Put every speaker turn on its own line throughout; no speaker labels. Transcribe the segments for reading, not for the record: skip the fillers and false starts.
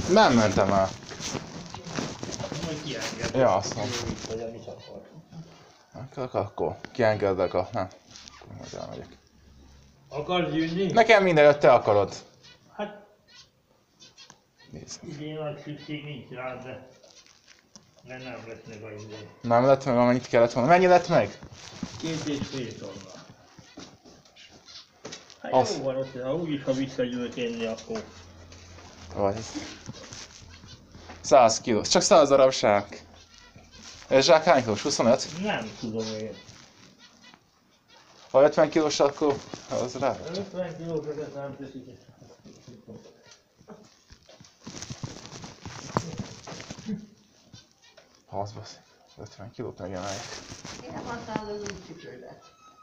Nem mentem el.
Majd kiengedek.
Ja, azt mondom.
Vagy amit akar.
Akkor kiengedlek a... Nem. Majd elmegyek.
Akarsz jönni?
Nekem mindenütt te akarod.
Hát
Nézd.
idén nagy szükség nincs rá, de nem lesz meg a idő.
Nem lett meg, amennyit kellett volna. Mennyi lett meg?
2,5 tonna. Hát
Az.
jó van ott, ha úgyis ha visszagyűlt enni, akkor...
Vagy. 100 kiló. Csak 100 darab zsák. Ez zsák hány kilós? 25?
Nem tudom én.
Ha 50 kilós, akkor az rá.
50 kilókat nem teszik.
Az baszik. 50 kilót megemeljek.
Én nem használod az új cipődet.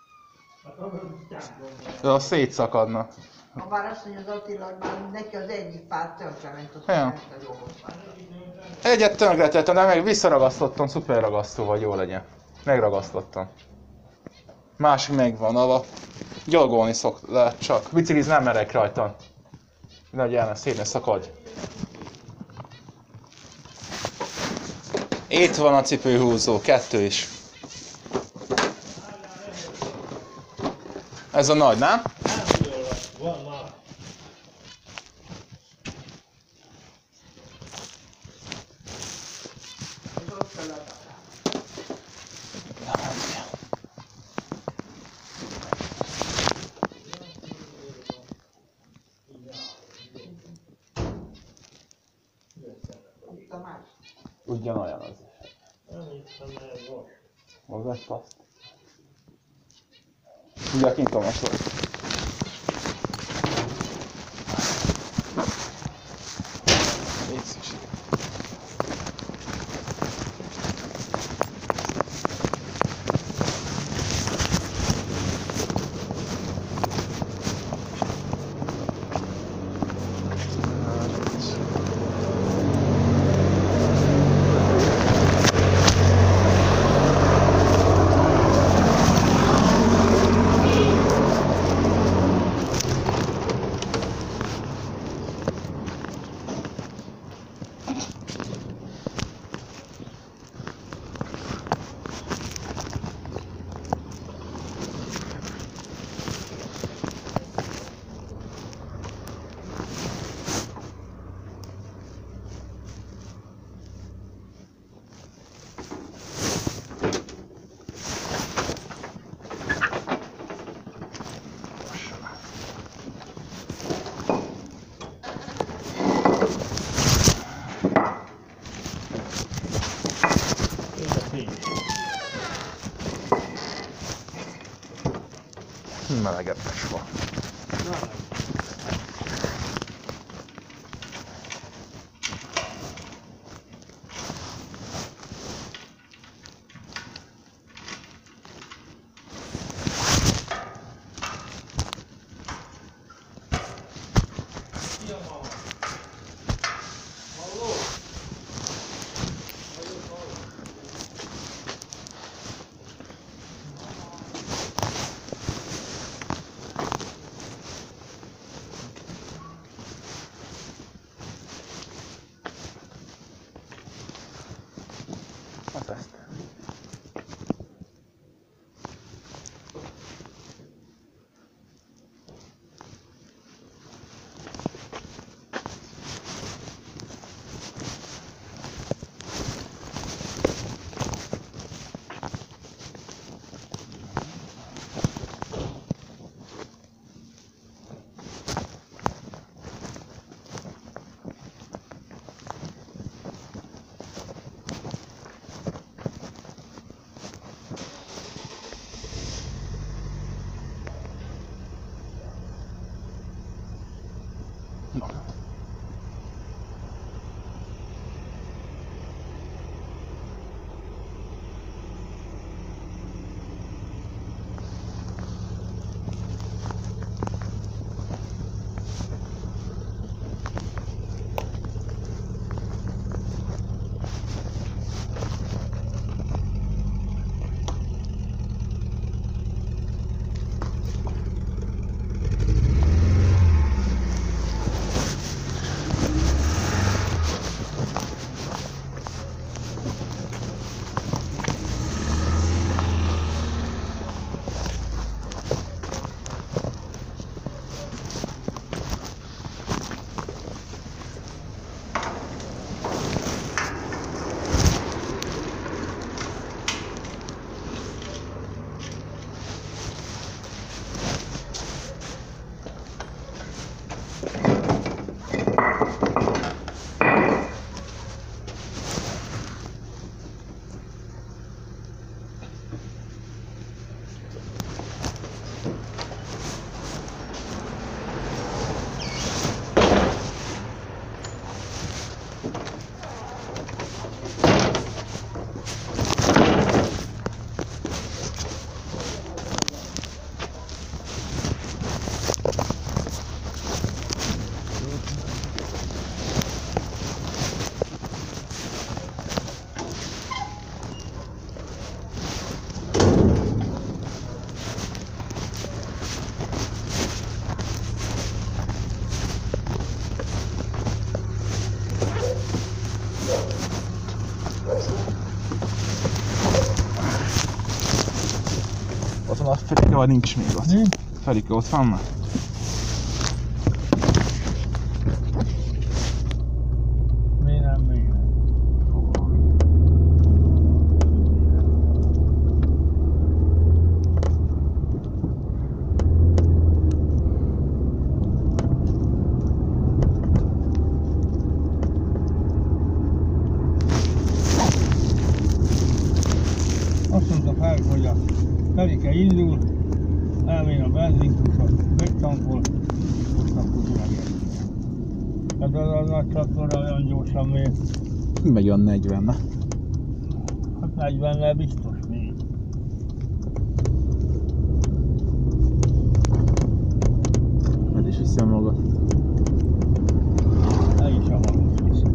De az szétszakadna.
Ha bár azt mondja az Attila, hogy már neki az egyik pár tönkre-ment, azt
Ja.
mondja, hogy jól van.
Egyet tönkretettem, de meg visszaragasztottam, szuper ragasztó, hogy jó legyen. Megragasztottam. Másik megvan, ahol gyalogolni lehet csak. Biciklizni nem merek rajta. Nehogy el ne szét ne szakadj. Itt van a cipőhúzó, 2 is. Ez a nagy, nem?
Van már.
Az ott feladat. Itt a más.
Ugyanolyan az.
Nem hiszem, mert ez most.
Az egy paszt. Ugye kint a motor. Így szükség. Melegebbes van. Hát ezt. No. Felike vagy nincs még ott? Felike ott van már?
Még nem. Azt mondta fel, hogy a Felike indul, elmegy a benzinkúsot, megtankol, és akkor megérkezik. Tehát az a nagy traktorra olyan gyorsan mér.
Megy olyan 40, ne?
Hát 40-nel biztos még.
Meg is viszi a magat.
El is a magas viszi.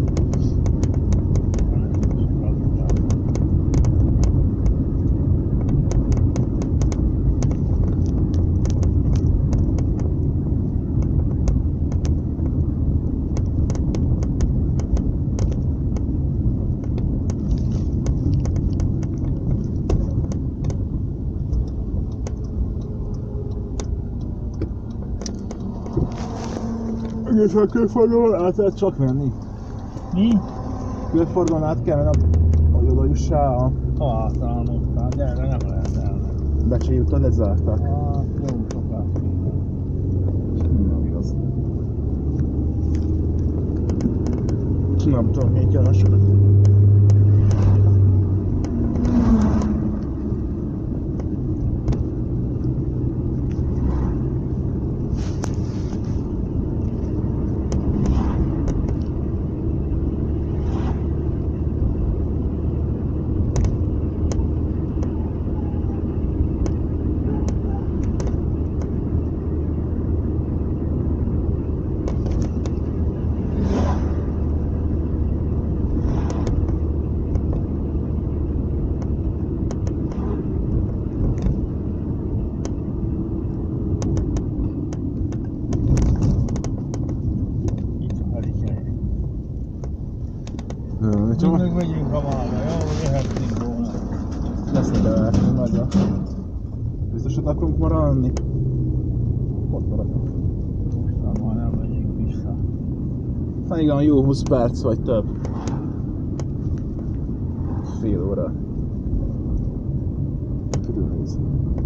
Egészen körforgalon át lehet csak menni.
Mi?
Körforgalon át kell menni, hogy oda jussál a
Találtam, de erre nem lehet elmenni.
Becsei utat lezárták.
Hát jó sokat.
Nem igaz. Nem tudom, miért jön a sor.
Csak meg megyünk a málra, jó? Jöhetnénk volna.
Lesz ide lehetni nagyon. Biztos ott akarunk maradni? Ott maradunk.
Mostan már nem megyünk vissza.
Hát igen, jó 20 perc vagy több. Fél óra. Körülnézni.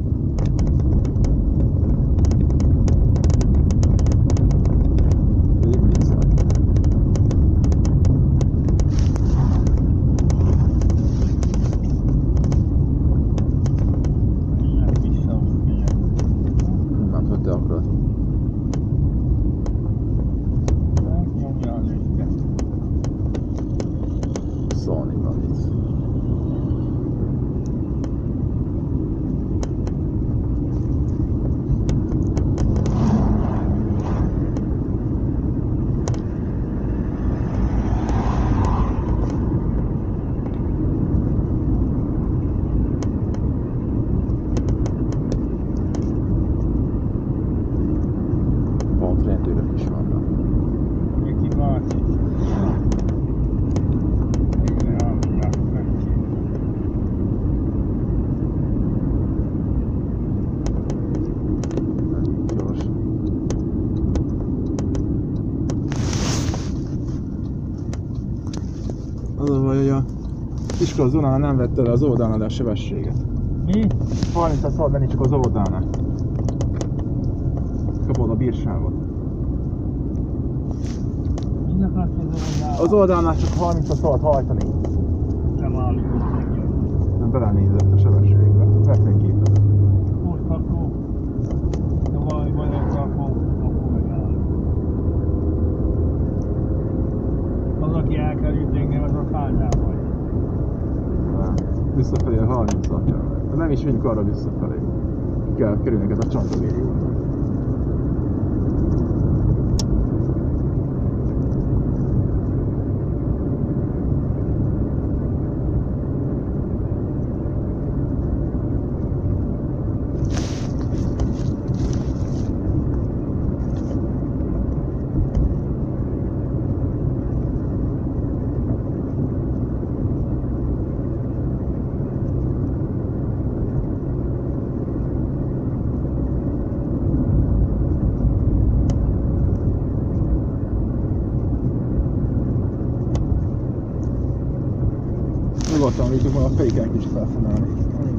Az a baj, hogy a iskola zónánál nem vette le az oldalnál a sebességet.
Mi?
30-at szabad menni csak az oldalnál. Kapod a bírságot.
Mindnek azt az oldalnál.
Az oldalnál csak 30-at szabad hajtani.
Nem állított meg.
Nem belenézett a sebességbe. Vetnék képet.
Most akkor, ha valami van ezzel, akkor megállunk. Az, aki elkerült engem, az a hányán vagy.
Visszafelé a 30-at kell. De nem is megyünk arra visszafelé. Ki kell kerülni ez a csantavégig. Nyugodtan vigyük volna a féken is felszállni.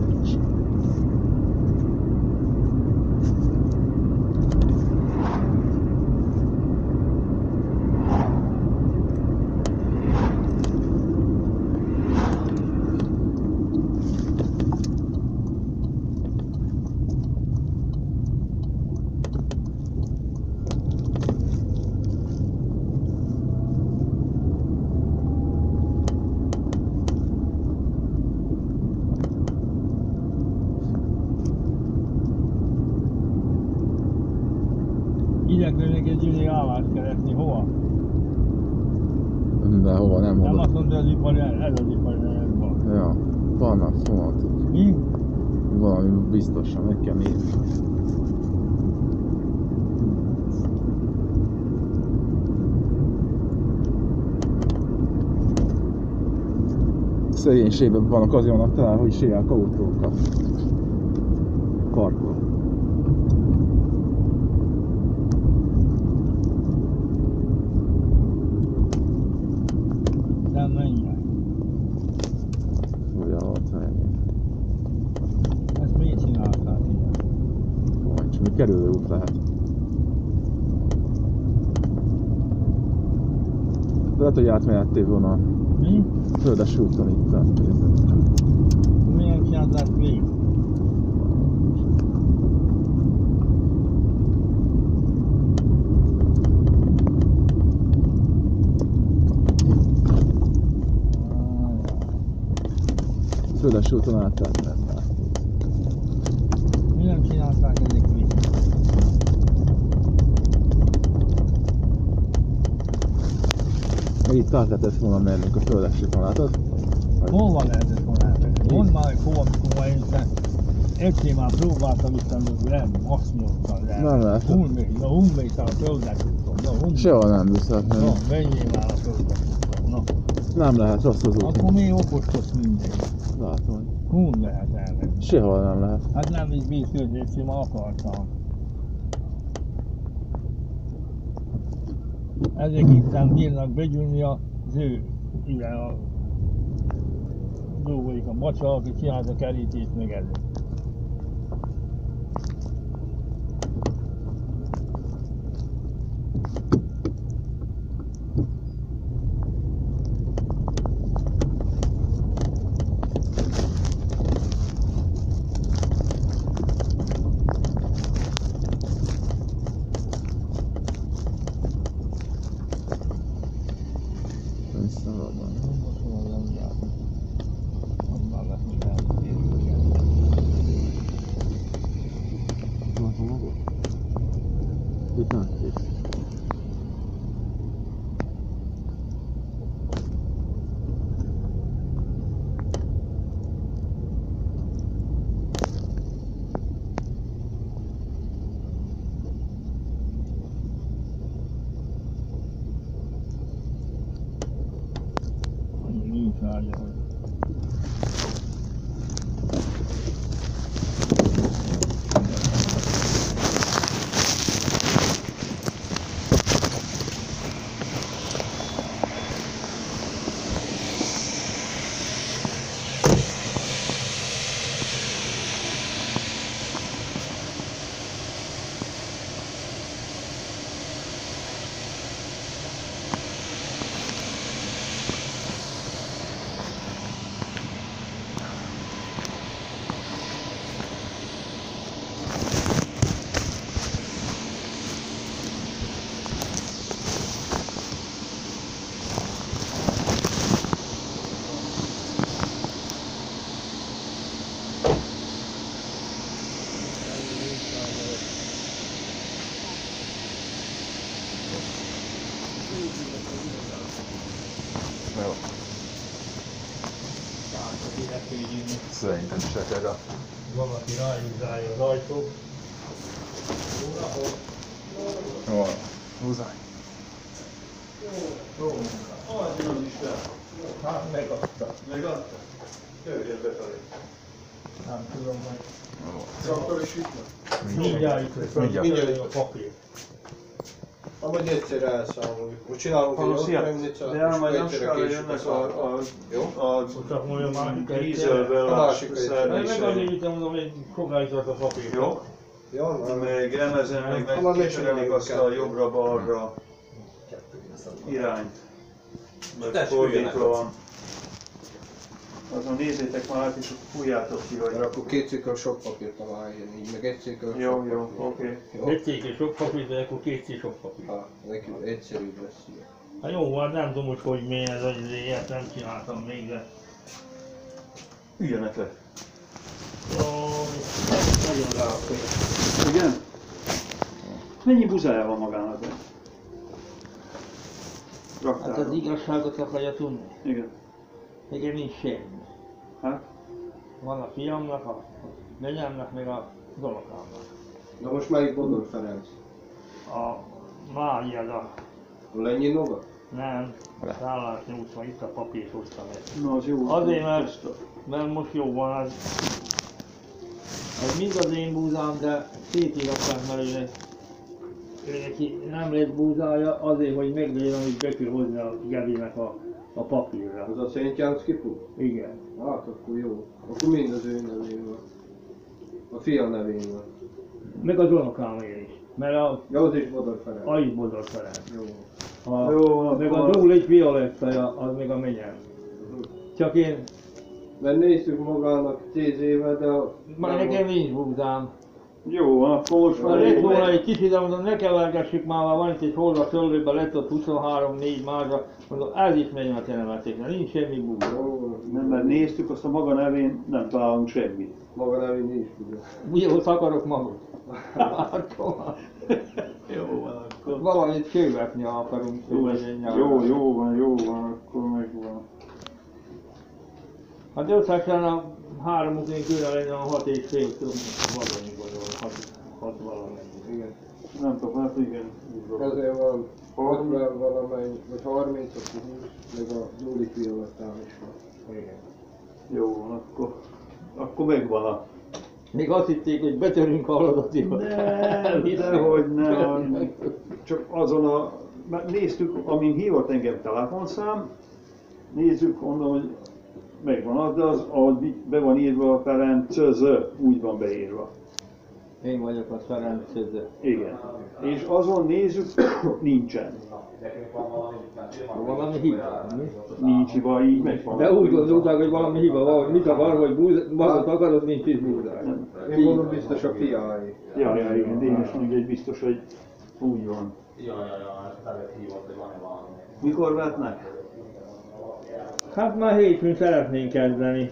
Igyekeznek egy idő állást keresni, hova?
De hova, nem
Nem
oda.
azt mondta, az ipari, ez az ipari van.
Ja, vannak fonatok.
Mi?
Valami biztosan, meg kell nézni. Szegénységben vannak, azért vannak talán, hogy sírják autókat. Parkol.
Nem menjen.
Vagy alatt menni.
Ezt miért csinálták ilyen?
Vagy csak mi kerülő út lehet. Lehet, hogy átmehettél volna
Mi?
a földes úton itt. Nézzük csak.
Miért csinálták végig?
Földes úton át lehet.
Mi nem csinálták ezek végig?
Még itt át lehetett volna mennünk a földes úton, látod?
Hol lehetett volna elmenni? Mondd már, hogy hova, amikor már én egyszer már próbáltam itt, amikor nem, azt mondtam,
Nem lehet.
Hol mész el a földet úton? Na, hol mész?
Sehol nem viszont
Na,
menni.
menjél már a földet úton, na.
Nem lehet, rossz az út.
Akkor mi okoskodsz mindegy.
Látom, hogy
Hol lehet elmenni?
sehol nem lehet.
Hát nem is bízsz, hogy már akartam. Ezek itt bírnak begyűlni az ő, ilyen a dolgoik, a macsa, aki csinálta a kerítést meg ezek.
Visszaradban. Látom magad? Itt nem kész.
Nincs ágya.
Jó. Szerintem se kell rá.
Valaki ráhúzálja az ajtót.
Jó, húzzál.
Jó. Az is le. Hát megadta.
Megadta? Jöjjön befelé.
Nem tudom, hogy
Traktor is itt van?
mindjárt itt lesz.
Mindjárt.
Mindjárt a papír.
Amúgy egyszerre elszámoljuk. Most csinálunk egy
Szia.
ottreimnicát,
De ám majd nem
egyszerre
sokára
késjük a
jönnek
szárba. Jó?
a
Csak mondja másik egy
dízelből
A
a
másik egy.
Meg
szerelésre.
azért itt mondom, hogy sokáig tart a papír.
Jó?
Jó, van.
Még emezen,
Ha
meg
már
megkísérelik azt a
megcsináljuk
jobbra-balra irányt. Mert
Tessék,
fordítva van. Azon nézzétek már át, és fújjátok ki, hogy...
Mert akkor 2 cikkel sok papírt aláírni, így meg 1 cikkel
Jó,
sok
jó,
papírt.
oké.
Jó?
Egy cég és sok papír, de akkor 2 cég sok papír.
Ha, nekünk egyszerűbb lesz ilyen.
Hát jó, hát nem tudom, hogy mi ez, hogy ilyet nem csináltam még, de...
Üljenek le.
Jó, nagyon ráfér.
Igen? Mennyi buzája van magának?
Hát az
Raktárban.
igazságot akarja tudni.
Igen.
Nekem nincs semmi.
Hát?
Van a fiamnak, a lényemnek, meg a unokámnak.
Na most melyik Bodor Ferenc?
A Mária,
A Lenyi Nova?
nem, szállás 80, itt a papírt hoztam ezt.
Na az jó.
Azért, mert most jó van, az mind az én búzám, de szétíratták, mert ő neki nem lett búzája azért, hogy meglegyen, amit be kell hozni a Gebinek a papírra.
Az a Szent János kipu?
Igen.
Hát akkor jó. Akkor mind az ő nevén van. A fia nevén van.
Meg az unokámé is. Mert
Ja, az is Bodor Ferenc.
a is Bodor Ferenc.
Jó.
A, meg a Dúl egy Violettaja, az meg a menyem. Csak én,
Mert néztük magának 10 éve, de...
már nekem nincs búzám.
Jó, van, akkor most
Ha
már
lett volna egy kicsit, de mondom, ne kevergessük már, van itt egy holva szőlőbe, lett ott 23-4 mázsa, mondom, ez is megy a tenemetéknek, nincs semmi búza.
Jó,
nem, mert néztük, azt a maga nevén nem találunk semmit.
maga nevén nincs ugye.
Ugye, ott akarok magot. Akkor
Jó van, akkor.
valamit kővetni akarunk.
Jó van, akkor megvan.
Hát összesen a 3 utén külön legyen a 6,5 vadonyiból, 6 valamennyi.
Igen.
Nem tudom, hát igen.
Ezért van 60 valamennyi, vagy 30, akkor 20, meg a Zólik Violettán is van.
Igen.
Jó van, akkor megvan a...
Még azt hitték, hogy betörünk a aladatiba.
Nem, dehogy nem. Csak azon a... Mert néztük, amin hívott engem telefonszám, nézzük, mondom, hogy megvan az, de az, ahogy be van írva a Ferenc, úgy van beírva.
Én vagyok a Ferenc Szöze.
Igen. És azon nézzük, nincsen.
Valami hiba, mi?
Nincs hiba, így megvan.
De úgy gondolták, hogy valami hiba van, hogy mit akar, hogy magot akarod, nincs is búzája.
Én mondom biztos a fiáé.
Ja, igen, de én is mondjuk, hogy biztos, hogy úgy van. Mikor vetnek?
Hát már hétfőn szeretnénk kezdeni.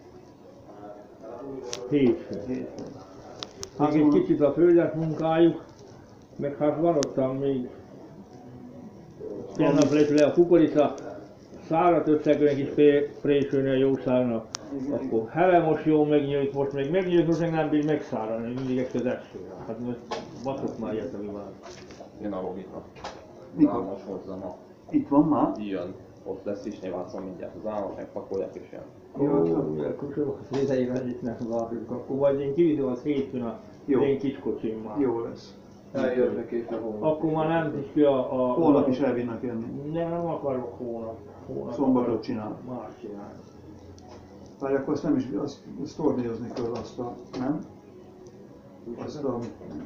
Hétfőn.
Hát
Még egy kicsit a földet munkájuk, meg hát van ottan még. Tegnap lett le a kukorica, szárat összegőnek is présülni a jó szárnak. Akkor hele most jó megnyílt, most még megnyílt, most meg nem bír megszárani, mindig egy az esőre. Hát most batok már ilyet, ami van.
Jön a logika.
Mikor?
Álmos hozzá ma.
Itt van már?
Jön. Ott lesz is, nyilván mindjárt az álmos, megpakolják és jön.
Akkor sok léteivel itt nem várjuk, akkor vagy én kiviszem az hétfőn a
Jó.
én kiskocsimmal.
Jó lesz.
Eljönnek és a holnap.
Akkor már nem is ki a...
Holnap is elvinnek jönni.
Nem akarok hónap.
Szombatot csinál.
Más csinál.
Vagy akkor azt nem is, azt torniozni kell azt a, nem? Azt a...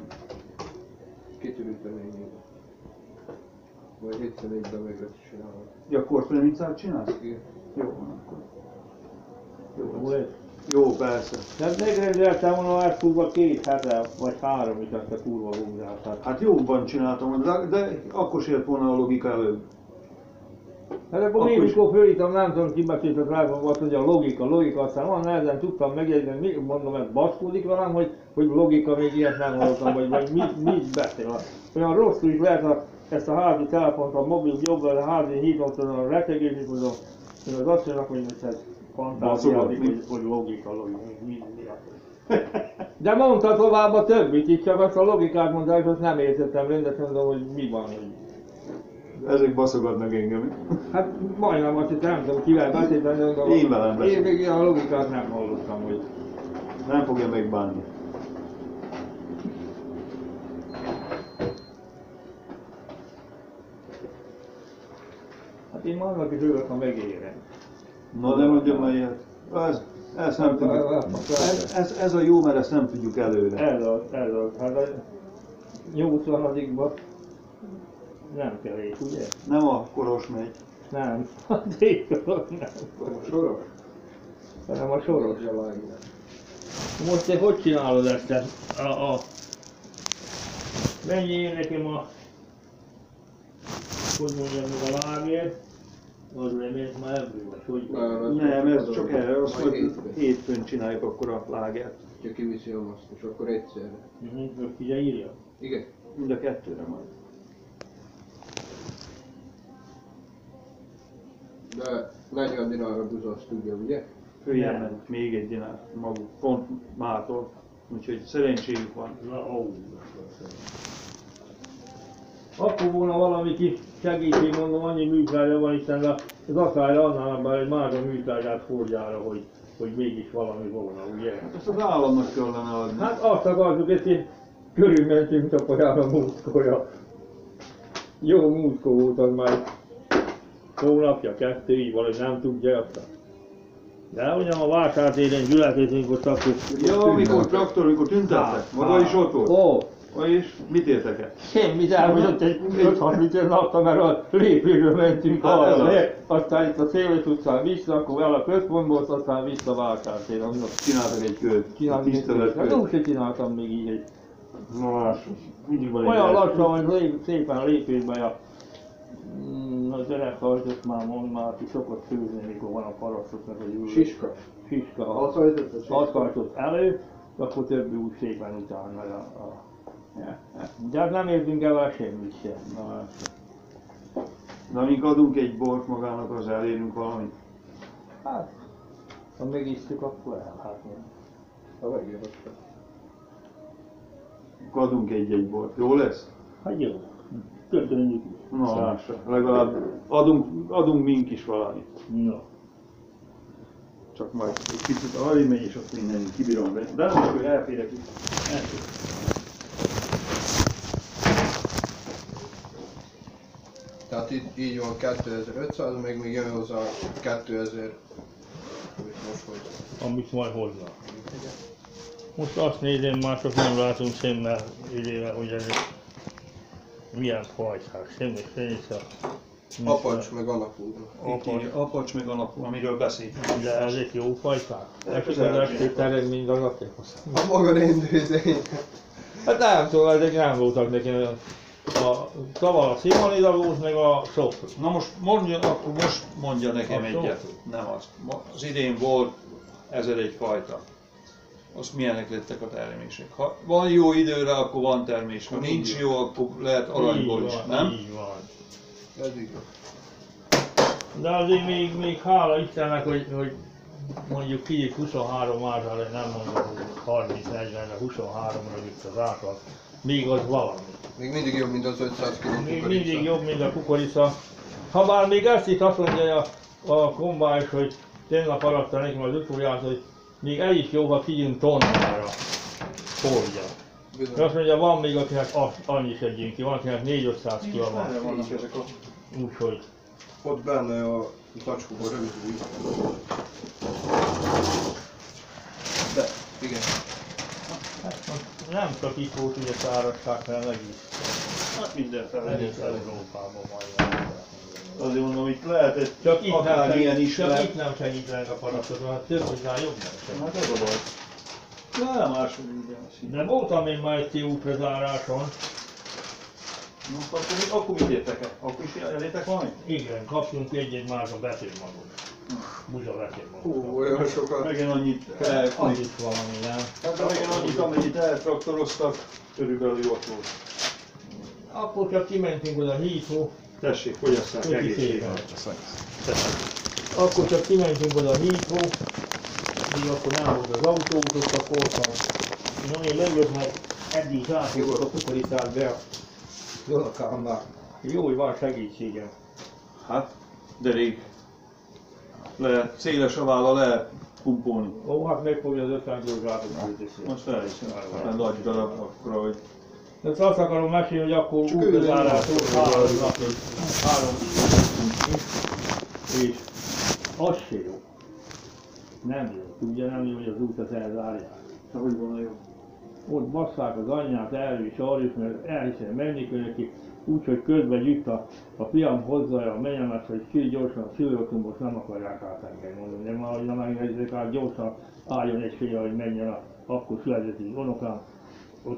Kitűríteni. Vagy egyszer egyben meg lesz csinálni.
Ja, akkor premincát csinálsz?
Igen.
Jó van akkor.
Jó lesz.
Jó, persze.
Tehát megrendeltem volna elfúrva 2 hete, vagy 3 is azt a kurva húzását.
Hát jóban csináltam, de akkor se jött volna a logika előbb.
Hát akkor
Akkor
én
is-
mikor fölítam, nem tudom, kibeszélt a rágban volt, hogy a logika, aztán van nehezen tudtam megjegyezni, még mondom, ez baszkódik velem, hogy logika, még ilyet nem hallottam, vagy mit beszél. Olyan rosszul is lehet ezt a házi telefont, a mobil jobbra, a házi hívom, a retegést, mondom, én az azt mondom, hogy ez fantáziádik, hogy logika, mi. De mondta tovább a többit, itt csak azt a logikát mondta, és azt nem értettem rendesen, mondom, hogy mi van, hogy...
Ezek baszogatnak engem.
Hát majdnem azt hittem, nem tudom kivel beszéltem, de mondom,
Én velem
én
beszéltem.
még ilyen logikát nem hallottam, hogy...
Nem fogja megbánni.
Hát én annak is örülök, ha megérem.
Na de mondjam már ilyet. Ez nem tudjuk. Ez a jó, mert ezt nem tudjuk előre.
Ez az. Hát a 80-adikban nem kell épp, ugye?
Nem a koros megy.
Nem. A D-koros nem.
A soros?
Hanem a soros.
Zsalágnak.
Most te hogy csinálod ezt? Mennyi nekem hogy mondjam meg a lágért? Az remélt már ebből, vagy hogy?
Nem, ez csak erre, azt hogy hétfőn csináljuk akkor a lágert.
Ha kiviszi a masztos, akkor egyszerre.
Most ide írja?
Igen.
Mind a kettőre majd.
De 40 dinárra buzasz tudja, ugye?
Följönnek még egy dinár maguk, pont mától. Úgyhogy szerencséjük van.
Na, ó. Akkor volna valami kis segítség, mondom, annyi műtrágya van, hiszen az akárra annál már egy másra műtrágyát fordjára, hogy mégis valami volna, ugye?
Ezt az államnak kellene adni.
Hát azt akartuk, ezt én körülmentünk Tapolyára múltkorra. Jó múltkor volt az már hónapja, 2, így valahogy nem tudja azt. De ugyan a vásártéren gyülekezünk, ott akkor...
Ja, amikor traktor, amikor tüntettek, maga is ott volt.
Ó,
És mit értek el?
semmit elmondott, egy 5-6 liter napta, mert a lépésről mentünk
Hát ez
arra,
az.
aztán itt a Széles utcán vissza, akkor el a központból, aztán vissza a vásártéren.
Csináltak egy kört, tiszteletkört.
Nem se csináltam még így egy...
Na, mindig van egy
Olyan
első.
lassan, hogy szépen lépésben az öreg hajtott már mond már, ki szokott főzni, mikor van a parasztoknak a gyűlölet.
Siska.
Siska.
Azt hajtott a siska.
Azt hajtott elő, akkor többi úgy szépen utána. De hát nem értünk el vele semmit sem. Na,
De amíg adunk egy bort magának, az elérünk valamit.
hát, ha megisztük, akkor elhátni.
Ha megérhettem.
Adunk egy bort. Jó lesz?
Hát jó, köszönjük.
Na, lássa. Legalább adunk mink is valamit.
No.
Csak majd egy picit arra megy, és azt minden kibírom be. De nem, hogy elférek itt.
Tehát itt így van 2500, meg még jön hozzá 2000, amit most hozzá.
Amit majd hoznak. Most azt nézem, már csak nem látunk szemmel idével, hogy ez milyen fajták, semmi fényszer.
Apacs meg alapul.
Apacs meg alapú, amiről beszélünk.
De ezek jó fajták? Ezek az
Közel.
estét eredmény dagadékhoz.
A maga rendőzény.
Hát nem tudom, ezek nem voltak nekem. Tavaly a Szimonida volt, meg a sok.
Na most mondja nekem
A
egyet.
sok.
Nem azt. Az idén volt 1001 fajta. Azt milyenek lettek a termések. Ha van jó időre, akkor van termés. Ha nincs jó, akkor lehet aranyból is, nem?
Így van.
Ez igaz.
De azért még hála Istennek, hogy mondjuk ki 23 mársára, nem mondom, hogy 30-40-re, 23-ra vitt az átlag. Még az valami.
Még mindig jobb, mint az 500 kg
Még
kukorica.
mindig jobb, mint a kukorica. Ha bár még ezt itt azt mondja a kombájs, hogy tegnap aratta nekem az utoljárt, hogy még el is jó, ha kijön tonnára fordja.
Bizony.
De azt mondja, van még akinek annyi szedjünk ki, van akinek 400-500 kg van.
Erre vannak ezek a...
Úgyhogy
Ott benne a zacskóban rögzül. De, igen.
hát most nem csak itt volt ugye szárazság, hanem egész
Hát mindenfelé.
Európában majd.
Azért mondom, itt lehetett
Csak itt nem
akár ilyen is
csak
lehet.
itt nem segítenek a parasztot, hát több, hogy már jobb nem segít.
Hát ez a baj. Nem, máshogy ugye azt hiszem.
De voltam én már egy útlezáráson.
Na, akkor mit értek el? Akkor is elétek valamit?
Igen, kaptunk egy más a betérmagot. Buzsa betérmagot.
Olyan sokat.
Megint annyit
Az
elkapni.
is valami, nem?
Hát de megint annyit, amennyit eltraktoroztak, körülbelül ott volt.
Akkor csak kimentünk oda hídhoz.
Tessék, fogyasszák
Köszi
egészségben.
Akkor csak kimentünk oda a hídhoz. Még akkor nem volt az autót, ott a korszak. Na én leülök, mert eddig zsákoltak a kukoricát be a Jolakámba. Jó, hogy van segítségem.
Hát, de rég. Széles a válla, lehet pumpolni.
Ó, hát megfogja az 50 kg-ot küldését.
Most elhiszem, mert nagy darab akkora, hogy...
De azt akarom mesélni, hogy akkor
Csak
útbezárás
ő
volt 3 napig. 3 És az se jó. Nem jó. Ugye nem jó, hogy az utat elzárják.
De hogy volna jó?
Ott basszák az anyját, erről is, arról is, mert elhiszem menni kell neki, úgyhogy közben gyűjt a fiam hozzá a menyemet, hogy ki gyorsan a szülőkön, nem akarják átengedni, mondom, de már nem engedjék át, gyorsan álljon egy fél, hogy menjen akkor született egy unokám. Ott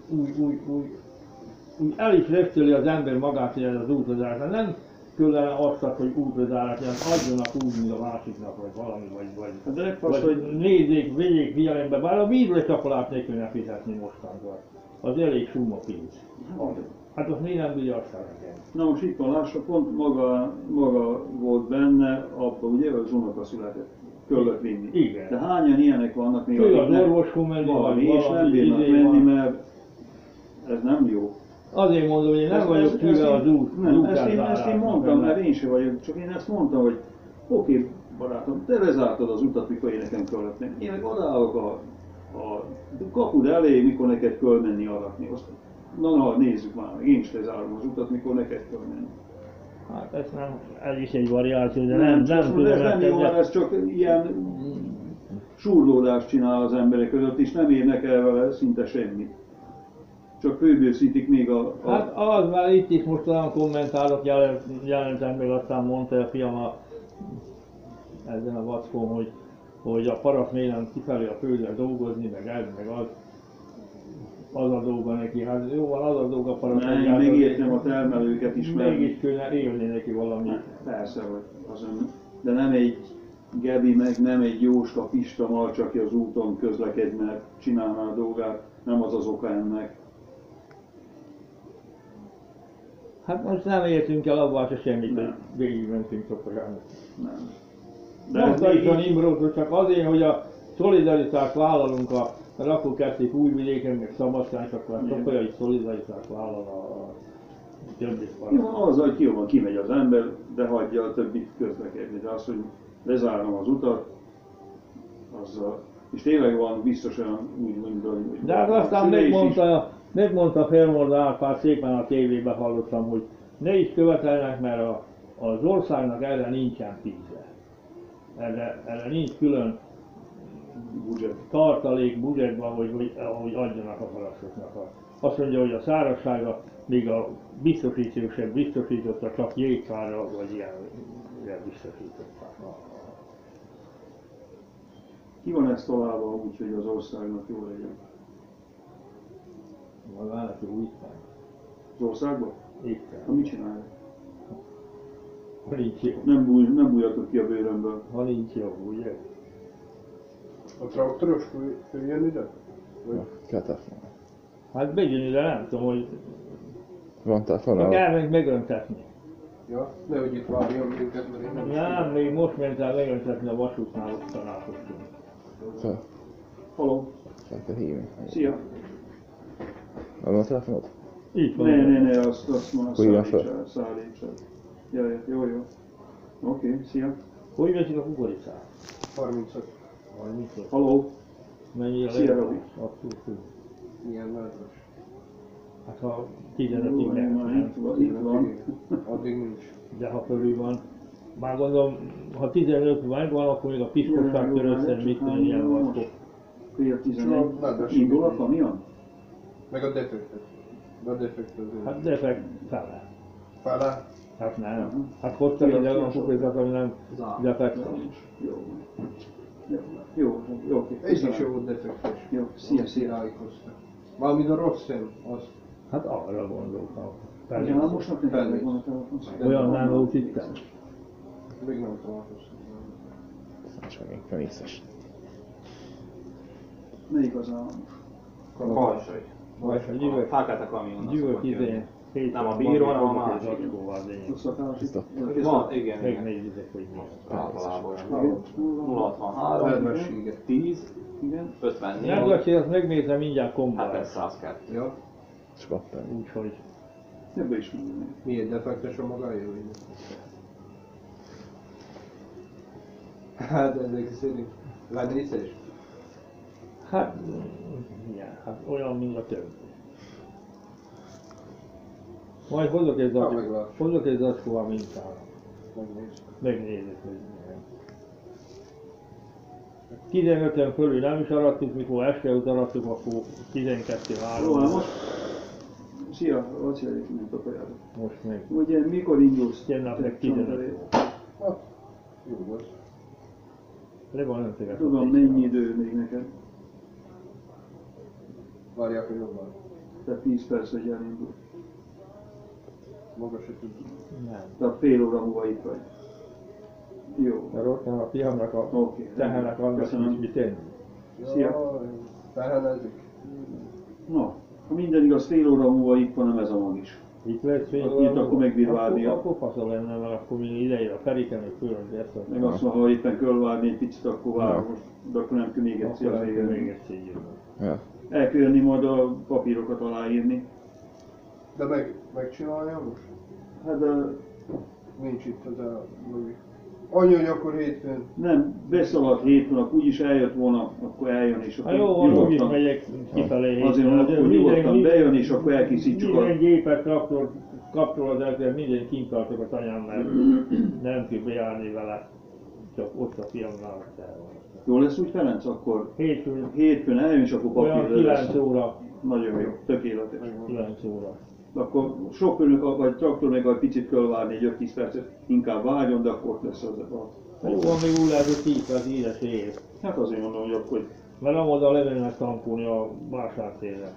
úgy el is rögtüli az ember magát, hogy ez az útvezetés. Nem kellene azt, hogy útvezetés, adjanak úgy, mint a másiknak, vagy valami, vagy nézzék, vegyék figyelembe, bár a vízlecsapolát ne kéne fizetni mostantól. Az elég summa pénz. Hát azt miért nem bírja azt elengedni?
Na most itt van, lássa, pont maga volt benne, abban ugye az unoka született. Kellett vinni.
Igen.
De hányan ilyenek vannak még,
Ő az orvoshoz menni,
valami,
vagy
és nem bírnak
izé
menni,
van.
mert ez nem jó.
Azért mondom, hogy én nem vagyok híve az út.
Nem, ezt én mondtam, mert én sem vagyok, csak én ezt mondtam, hogy oké, barátom, te lezártad az utat, mikor én nekem kellett menni. Én meg odaállok a kapud elé, mikor neked kell menni aratni. Na, nézzük már, én is lezárom az utat, mikor neked kell menni.
Hát ez is egy variáció, de nem tudom.
Ez nem jó, ez csak ilyen surlódást csinál az emberek között, és nem érnek el vele szinte semmit. Csak főbőszítik még
Hát az már itt is most olyan kommentárok jelentem meg, aztán mondta a fiam ezen a vackón, hogy a paraszt miért nem kifelé a földre dolgozni, meg ez, meg az a dolga neki. Hát jó van, az a dolga a paraszt.
Nem, megértem a termelőket is, mert...
Mégis kéne élni neki valami.
Persze, hogy azon, de nem egy Gebi, meg nem egy Jóska Pista Marcs, aki az úton közlekedne, csinálná a dolgát, nem az az oka ennek.
Hát most nem értünk el abban se semmit, hogy végigmentünk Szoporán.
Nem.
Mondta is a Nimrót, hogy csak azért, hogy a szolidaritást vállalunk, mert akkor kezdték Újvidéken, meg Szabadkán, és akkor a szoporai szolidaritást vállal a többi
Jó, az, hogy jó van, kimegy az ember, de hagyja a többit közlekedni. De az, hogy lezárom az utat, azzal, és tényleg van biztos olyan úgy mondani, hogy...
De hát aztán megmondta Felmord Árpád, szépen a tévében hallottam, hogy ne is követelnek, mert az országnak erre nincsen pénze. Erre nincs külön tartalék budgetban, hogy adjanak a parasztoknak. Azt mondja, hogy a szárazsága még a biztosító sem biztosította, csak jégkára vagy ilyen biztosították.
Ki van ezt találva úgy, hogy az országnak jó legyen?
Van neki úgy van.
Az országban?
Éppen.
Ha mit csinálja?
Ha nincs jó.
Nem bújjatok ki a bőrömből.
Ha nincs jó, ugye?
A traktoros jön ide?
Kell telefon.
Hát begyön ide, nem tudom, hogy
Van telefon?
kell megöntetni.
Ja, nehogy itt várjon minket, mert én nem
Nem, még most ment el megöntetni a vasútnál, ott találkoztunk.
Fel.
Haló,
Fel kell hívni.
szia!
Van a telefonod?
Itt van.
Ne, azt már
Akkor írjam fel.
szállítsál. Jaj, jó. Oké, szia!
Hogy veszik a kukoricát?
35.
Haló,
Mennyire
Szia,
lehet?
Robi.
Abszolút.
Ilyen város.
Hát ha 15-ig
Jó,
lehet,
már
nem?
itt van.
Addig nincs.
De ha körül van, már gondolom, ha 15 megvan, akkor még a piszkosság körülszer mit tudom, ilyen vackok.
Fél 11. Indul a kamion?
Meg a defektet. A defektet.
Hát defekt fele.
Fele.
Hát nem. Hát hoztak ide olyan kukoricát, ami nem defekt.
Jó, oké.
Ez is jó defektes.
Jó, szia.
Ráikozta. Valamit a rossz szem, az.
Hát arra gondoltam.
Ugye már most neked
Felnéz.
megvan a telefon.
Olyan nem volt itt.
Még nem találkoztam.
Csak még fenészes.
Melyik az állam?
Balsai.
Vagy a gyűvök,
Fákát a kamionnal
gyűvök
szokott jönni.
idején.
Nem a bírón, hanem a másik.
A szakállas?
Van, igen.
Megnézzük, hogy mi.
Általában.
Igen.
063,
Nedvességet.
10,
Igen.
54,
Nem vagy, ezt megnézem mindjárt kombán.
702.
Ja.
Skappen.
Úgyhogy
Ebbe is mondom.
Miért defektes a magája, vagy? Hát ezek szerint. Venni is?
hát, igen, hát olyan, mint a többi. Majd hozok egy zacskóval mintára. Megnézzük, hogy igen. 15-en fölül nem is arattuk, mikor este ut arattuk, akkor 12-3.
Jó, hát most... Szia, vacsoráig nem takarjátok.
Most még.
Ugye mikor indulsz?
Jön meg 15.
Hát, jó volt.
Le van önteget.
Tudom, mennyi idő még neked?
Várják, hogy jobban.
Tehát 10 perc, hogy elindul.
Maga se tudjuk.
Nem.
Tehát fél óra múlva itt vagy. Jó.
Mert ott van a fiamnak a
Oké.
tehernek annak
Köszönöm.
is mit tenni.
Szia.
Felhenezik.
No, ha minden igaz, fél óra múlva itt van a mezamag is.
Itt lesz fény.
Itt akkor megbír várnia.
Akkor faszol lenne, mert akkor még idejére a Feriken, hogy fölön ezt a...
Meg azt mondja, ha éppen kell várni egy picit, akkor várunk most, de akkor nem kell még egyszer az
Akkor
égen.
még egyszer jön.
Ja.
El kell jönni majd a papírokat aláírni.
De megcsinálja most?
Hát de
Nincs itt az a mögé. Annyi, hogy akkor hétfőn.
nem, beszaladt hétfőn, úgyis eljött volna, akkor eljön és akkor
Hát jó, van, úgy is
nyugodtan.
megyek kifelé.
Azért mondom, akkor nyugodtan bejön és akkor elkészítsük a...
Minden gépet, traktor kapcsol az elkezd, minden kint tartok a tanyán, mert nem tud bejárni vele. Csak ott a fiamnál kell.
Jó lesz úgy, Ferenc, akkor
Hétfőn
eljön és akkor
olyan
papír
9 óra.
Nagyon jó, tökéletes.
9 óra.
Akkor sofőrnek vagy traktornak egy picit kell várni, egy 5-10 percet, inkább várjon, de akkor ott lesz az a...
Hát jó, van még úgy lehet, hogy 10 perc íres ér.
Hát azért mondom, hogy akkor...
Mert nem oda lemennek tankolni a vásártérre.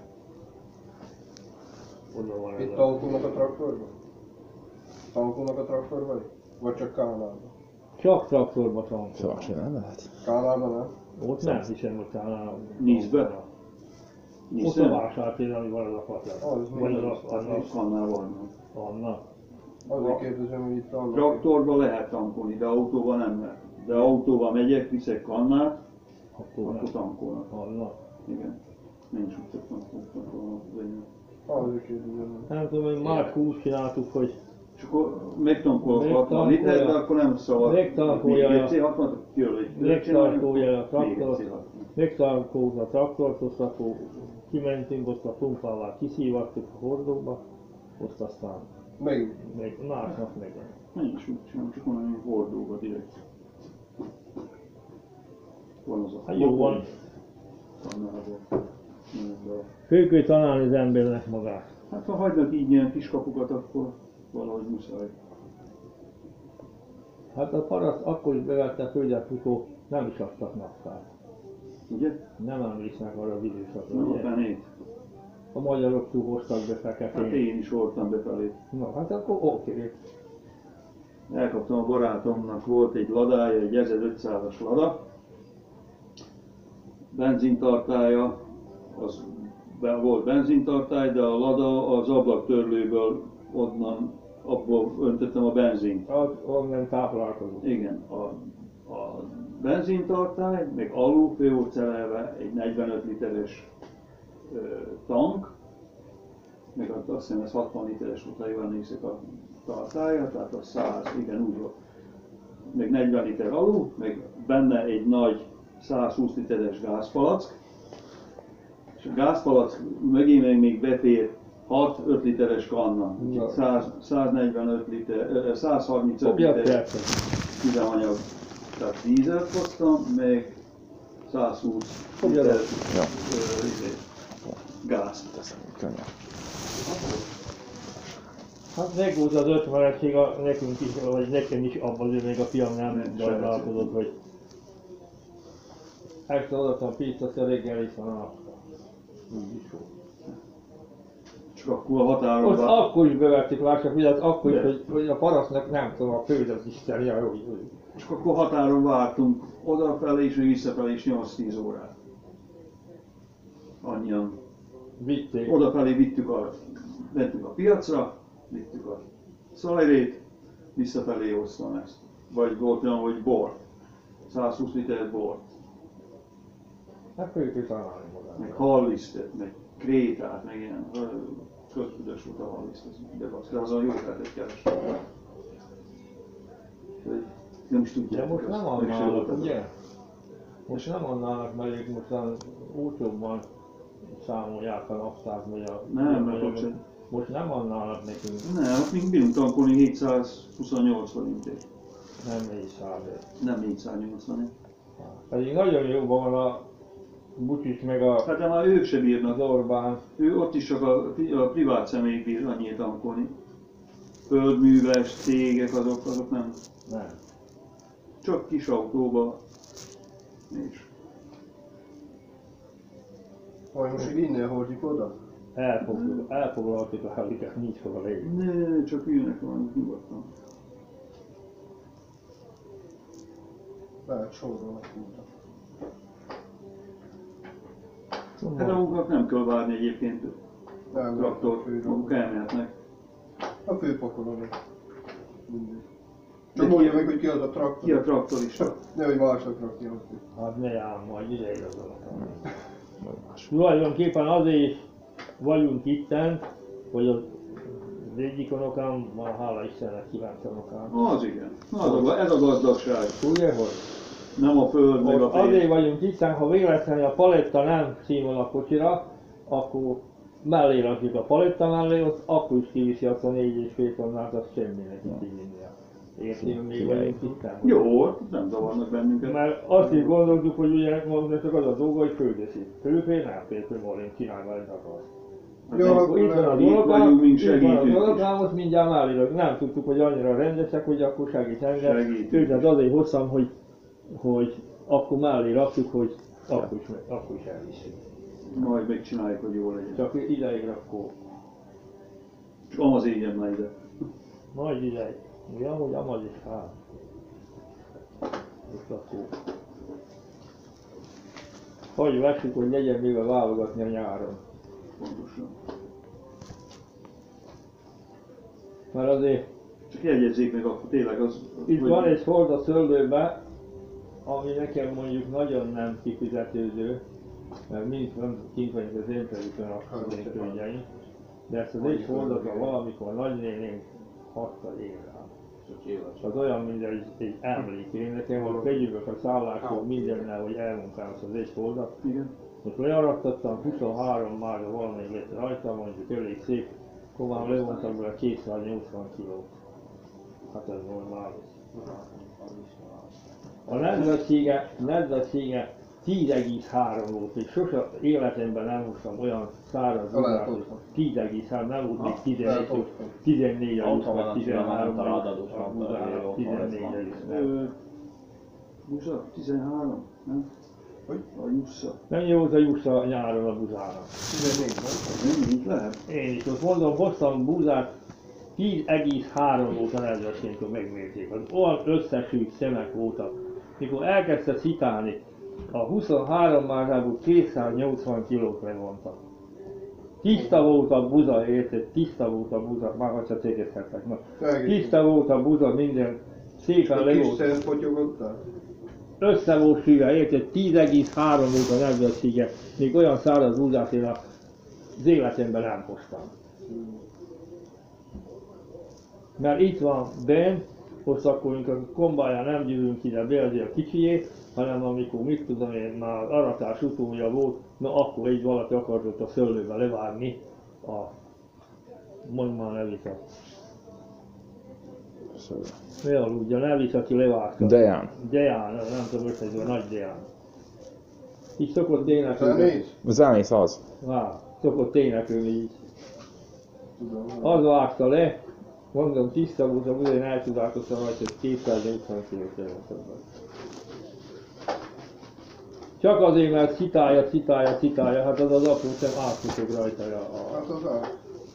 Oda van ez
Itt
a...
tankolnak a traktorban? Tankolnak a traktorban? Vagy csak Kánában?
Csak traktorba
Szóval
tankolnak.
nem lehet.
Kánában nem?
Ott nem hiszem, hogy talán...
Nízbe?
Ott a vásártér, ami van az a patlan.
Az
Vagy
mi?
az
Kannál van.
annak.
Azért kérdezem, hogy itt tankolnak.
Traktorban lehet tankolni, de autóban nem lehet. De autóban megyek, viszek kannát,
Akkor
akkor
nem.
tankolnak.
Annak.
Igen. Nincs úgy több tankolnak.
Azért kérdezem.
Nem tudom, hogy március csináltuk, hogy
És akkor megtankolok 60
Megtankolja.
litert, de akkor nem szabad.
Megtankolja.
Még egy C60-at jól, hogy
megtankolja a
Még egy
traktort,
C60.
megtankolta a traktort, azt akkor kimentünk, ott a pumpával kiszívattuk a hordóba, ott aztán
Még
meg másnap meg.
Nincs úgy csinálom, csak onnan hordóba direkt. Van az a
Hát jó van,
kannából.
fő kell találni az embernek magát.
Hát ha hagynak így ilyen kis kapukat, akkor valahogy muszáj.
Hát a paraszt akkor is bevette földet, mikor nem is adtak napfát.
Ugye?
Nem emléksznek arra az időszakra,
Na, a
ugye?
fenét.
A magyarok hoztak be
Hát
feketén.
én is hordtam befelé.
Na hát akkor oké.
Elkaptam a barátomnak, volt egy ladája, egy 1500-as lada. Benzintartálya, az volt benzintartály, de a lada az ablaktörlőből onnan, abból öntöttem a benzint.
Az onnan táplálkozott.
Igen, a benzintartály, még alul fő volt szerelve egy 45 literes tank, meg azt hiszem ez 60 literes volt, ha jól nézek a tartálya, tehát a 100, igen úgy volt. Még 40 liter alul, meg benne egy nagy 120 literes gázpalack, és a gázpalack mögé még befér 6-5 literes kanna, úgyhogy 145 liter, 135 liter üzemanyag, tehát dízelt hoztam, meg 120 liter gáz.
Könnyen.
Hát meg volt az 50-esség nekünk is, vagy nekem is abban azért még a fiam nem gazdálkodott, hogy este adatlan pizza, reggel is van a... Úgy is volt.
Csak akkor a határon
Ott akkor is beverték, lássak, ugye, akkor is, hogy a parasztnak nem tudom, a főzet isteni, hogy...
Csak akkor határon vártunk odafelé és visszafelé is 8-10 órát. Annyian.
Vitték.
Odafelé mentünk a piacra, vittük a szajrét, visszafelé hoztam ezt. Vagy volt olyan, hogy bor. 120 liter bort.
Hát főként találni magát.
Meg hallisztet, meg krétát, meg ilyen. Közbüdös volt a halliszt, de azon jó lehetett keresni. Nem is tudják.
De most nem annának, ugye? Most nem annának, mert ők most olcsóbban számolják a naptát, vagy a...
Nem, mert ott sem.
Most nem adnának nekünk,
Nem, még bírunk tankolni 728 forintért.
nem 400.
Nem 480.
Pedig nagyon jóban van a Bucsis meg
Hát de már ők se bírnak.
az Orbán.
Ő ott is csak a privát személy bír annyit tankolni. Földműves, cégek, azok nem.
Nem.
Csak kis autóba. És
Majd most így innen hordjuk oda?
Elfoglaltuk a heliket, nincs hova lépni.
ne, csak ülnek van nyugodtan.
Lehet sorolnak útra.
Hát maguknak nem kell várni egyébként
Nem,
traktort,
főre.
maguk elmehetnek.
A főpakolom. Mindegy.
De
Csak mondja
ki-
meg, hogy ki az a traktor.
Ki a traktorista?
Nehogy mások rakja.
Hát ne ám, majd ide igazolok. Tulajdonképpen azért vagyunk itten, hogy az egyik unokám, már hála Istennek kívánt unokám.
Az igen. Ez a gazdagság.
Ugye, hogy?
Nem a föld, meg a
Most azért
pénz.
vagyunk itt, ha véletlenül a paletta nem szímol a kocsira, akkor mellé rakjuk a paletta mellé, ott akkor is kiviszi azt a 4,5 tonnát, azt semminek itt vinnie. Értjük, mi vagyunk itt.
Jó, nem zavarnak bennünket.
Mert azt is gondoltuk, hogy ugye most csak az a dolga, hogy földeszik. Fölfél nem fél, hogy Molin csinál vele akarsz.
Jó,
Akkor itt van az
itt
unokám,
vagyunk, mint
itt van az
segítők is.
unokám, most mindjárt mellé. Nem tudtuk, hogy annyira rendesek, hogy akkor segít engem.
Segítünk.
Őket azért hoztam, hogy akkor mellé rakjuk, hogy akkor is elviszünk.
Majd megcsináljuk, hogy jó legyen.
Csak ideig akkor,
Csak amaz égjen már ide.
majd ideig. Ugye, hogy amaz is hát. És akkor hagyj vessük, hogy legyen mivel válogatni a nyáron.
Pontosan.
Mert azért
Csak jegyezzék meg akkor tényleg az...
itt
hogy-
van egy hord a szőlőbe, ami nekem mondjuk nagyon nem kifizetődő, mert mind kint vagyunk az én területen az én könyveim, de ezt az egy hordot valamikor nagynéném hatta éve. Az olyan, mint egy emlék. Én nekem, hogy begyűvök a szállásról mindennel, hogy elmunkálsz az egy holdat.
Igen.
Most learattattam, 23 már valami lett rajta, mondjuk elég szép, komán levontam vele 280 kilót. Hát ez normális. A nedvessége 10,3 volt, és sose életemben nem hoztam olyan száraz
Talán
buzát, hogy 10,3, nem volt még 11,
elhoztam.
14 a
Otthon van
vagy
a
13
szülem,
a
adós van,
buzára, 14
Jusza, 13, nem?
Hogy?
A Jusza.
Mennyi volt a Jusza nyáron a buzára?
14, nem?
Nem, így lehet.
Én is ott mondom, hoztam búzát, 10,3 volt a nedvesség, hogy megmérték. Az olyan összesült szemek voltak. Mikor elkezdte szitálni, a 23 mársából 280 kilót levontak. Tiszta volt a buza, érted? Tiszta volt a buza, már ha csak tegezhettek. Tiszta volt a buza, minden szépen
A
le
kis
volt.
szent potyogottál?
Össze volt süve, érted? 10,3 volt a nedvessége. Még olyan száraz búzát én az életemben nem hoztam. Mert itt van benn, most akkor a kombáján nem gyűlünk ide beadni a kicsiét, hanem amikor mit tudom én, már aratás utója volt, na akkor így valaki akartott a szőlőbe levárni a, mondj már nevét a, mi aludja, nevét, aki levárta.
Deján.
Deján, nem tudom összegyűl, nagy Deján. Így szokott
Zenész?
Zenész az.
Szokott énekelni így.
Tudom.
Az vágta le, mondom, tiszta volt a buza, én elcsodálkoztam rajta, hogy 280 kilót jelentett. Csak azért, mert citálja, hát az apró szem átfutog rajta
Hát az át.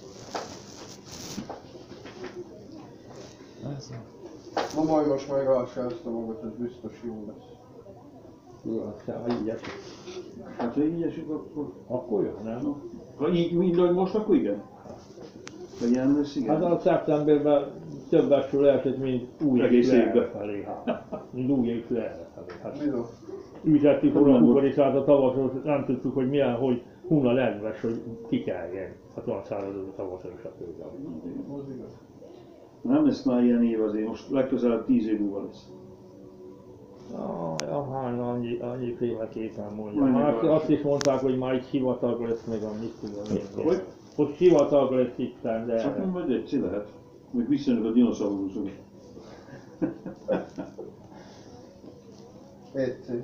Ma majd most meglássa ezt a magot, ez biztos jó lesz.
ha így esik.
Hát ha így esik, akkor...
Akkor jó, nem?
Ha így mindegy most, akkor igen. Ha ilyen lesz, igen.
Hát a szeptemberben többet sül esett, mint új
Egész
eső
évben.
errefelé. Hát. Mint új eső errefelé. Hát.
Bizony.
Ültettük volna a kukoricát a tavaszról, nem tudtuk, hogy milyen, hogy hunna nedves, hogy kikeljen. Hát van szárazod a tavaszról is a földön.
Az igaz.
Nem lesz már ilyen év azért, most legközelebb 10 év múlva lesz.
Hány annyi féleképpen mondja.
Majd
Már
megvárjuk.
azt is mondták, hogy már itt hivatalban lesz meg a mit tudom én.
Hogy?
Most sivatag lesz itt, de...
Csak nem vagy egy lehet. Még visszajönnek a dinoszauruszok.
Egyszer.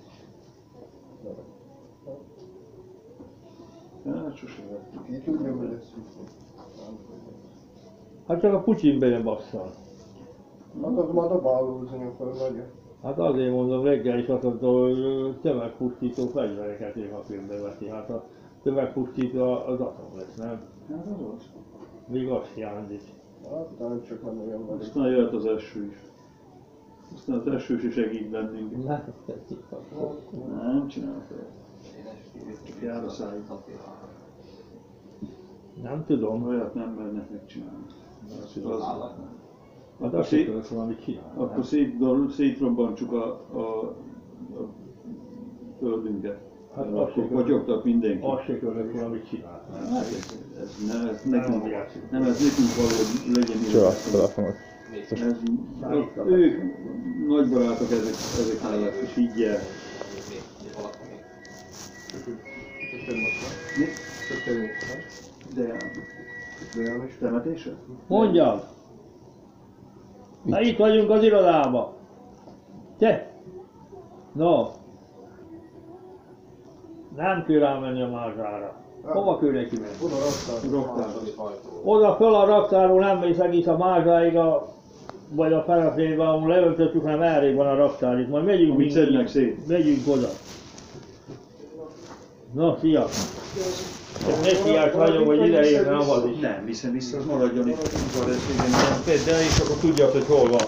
Hát sose lehet.
Ki tudja, hogy lesz.
Hát csak a Putyin bejön basszal.
Hát az már dobálózni akar nagyon.
Hát azért mondom, reggel is azt mondta, hogy tömegpusztító fegyvereket a filmbe veszi. Hát a tömegpusztító az atom lesz, nem?
Hát az az.
Még azt jelenti.
Hát talán csak nem olyan van.
Aztán jöhet az eső is. Aztán az eső is segít bennünk. Nem csinálta. Csak jár a szájuk.
Nem tudom.
Olyat nem mernek megcsinálni.
Hát azt sem tudok valamit csinálni.
Akkor szétrobbantsuk a földünket.
Hát azt
Akkor
se tudok.
kotyogtak mindenki.
Azt se tudok valamit csinálni.
Hát ez nekünk való, hogy legyen
telefonot.
Ők nagy barátok ezek mellett, és így jár. De
De
temetése?
Mondjam! Na itt vagyunk az irodában. Te! No! Nem kell rámenni a mázsára. Hova kell neki menni?
oda raktál.
Oda föl a raktáról nem mész egész a mázsáig, vagy a felafénbe, ahol leöltöttük, hanem elrég van a raktár itt. Majd megyünk
Amit szednek szét.
Megyünk oda. No, szia! Messiás vagyok, hogy ide érne a vaz is.
Nem, viszem vissza, az maradjon itt. Tedd el, és akkor tudjad, hogy hol van.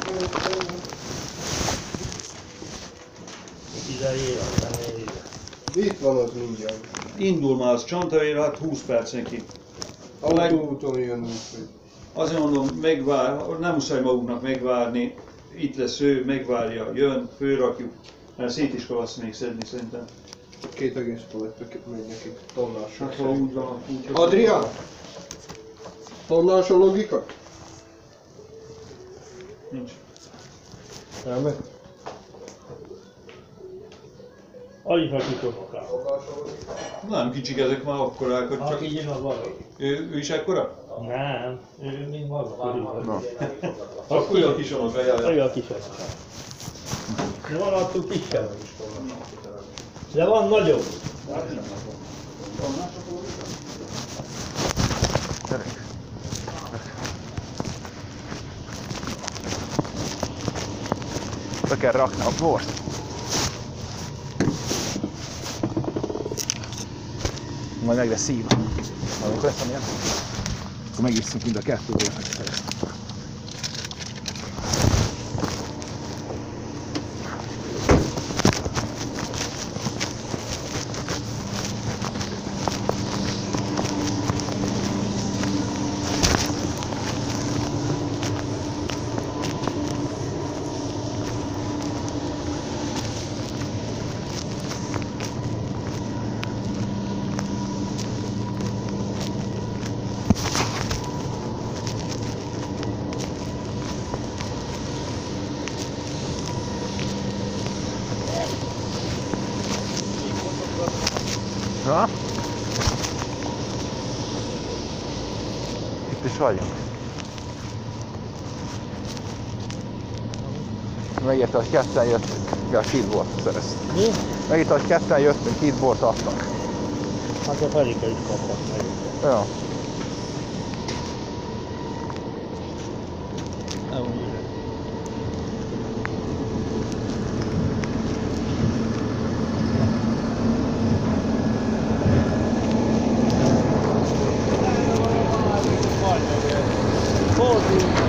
Ide ér, aztán ér.
Itt van az mindjárt.
Indul már az Csantavér, hát 20 perc neki.
Autóúton jön úgy.
Azért mondom, nem muszáj magunknak megvárni. Itt lesz ő, megvárja, jön, fölrakjuk. Mert szét is kell azt még szedni szerintem.
2,5 megy neki. Tonnás.
Hát ha úgy van, úgy.
Adrián! Tonnás a logika?
Nincs.
Elmegy.
Alig ha kitolok.
Nem kicsik ezek már akkorák, hogy csak...
Aki jön az valami.
Ő is ekkora?
Nem, ő mind maga körülbelül.
Akkor olyan kis annak ajánlja.
Olyan kis annak. De van attól kisebb is. De van nagyobb.
Be kell rakni a bort. Majd meg lesz szív. Amikor lesz amilyen, akkor megisszunk mind a kettő bort. Ha? Itt is vagyunk. Megírta, hogy ketten jöttünk. Ja, 2 bort szereztünk.
Mi?
Megírta, hogy ketten jöttünk, 2 bort adtak.
Hát a Felike is kaptak meg.
Ja.
Nem úgy ide. Fordul!